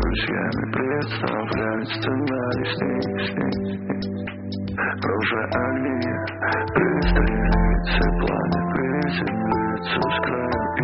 друзьями представлять сценарий с ней. Тоже огни пристрелиться, пламя приземлиться с краю и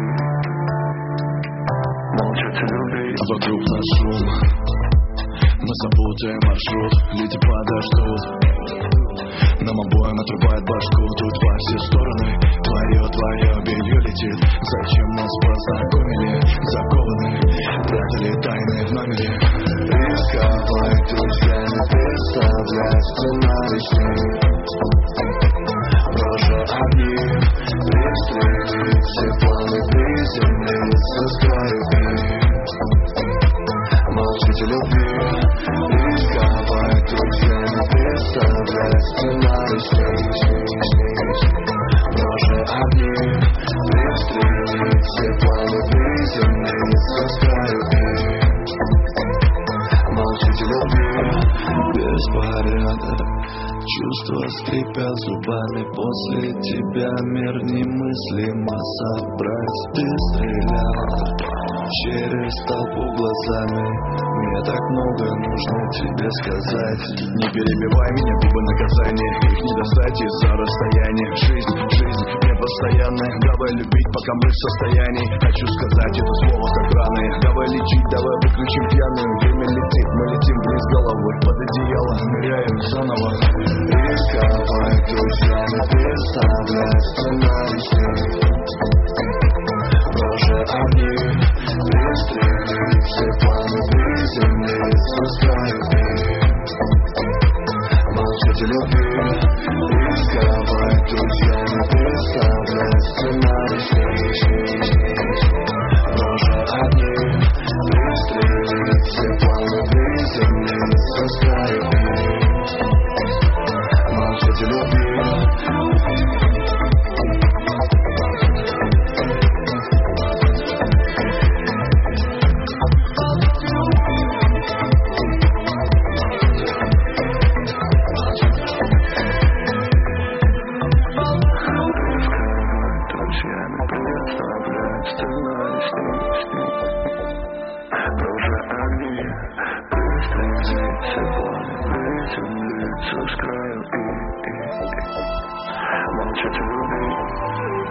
молчать и любить. А вокруг нас шум, мы запутаем маршрут, люди подождут. Нам обоим отрубает башку, тут во все стороны. Твое белье летит. Зачем нас познакомили? Закованы, прятали тайны в номере. Рисковать друзьями, представлять сценарий с ней. Тоже огни пристрелить, все планы приземлиться с краю и молчите любви. Рисковать друзьями, представлять сценарий с ней. Тоже огни пристрелить, все планы приземлиться с краю и молчите любви. Беспорядок, чувства скрипят зубами. После тебя мир немыслимо собрать. Ты стрелял через толпу глазами. Мне так много нужно тебе сказать. Не перебивай меня, губы наказания. Их не достать из-за расстояния. Жизнь непостоянная. Давай любить, пока мы в состоянии. Хочу сказать это слово как раны. Давай лечить, давай выключим пьяную. Время летит, мы летим вниз головой. Под одеяло ныряем заново. Рисковать друзьями, представлять сценарий с ней. Тоже огни пристрелить, все планы приземлиться с краю и молчите любви. Рисковать друзьями, представлять сценарий с ней. Тоже огни пристрелить, все планы приземлиться с краю и молчите любви. Представлять сценарий с ней. Тоже огни пристрелить, все планы приземлиться с краю и молчать и любить.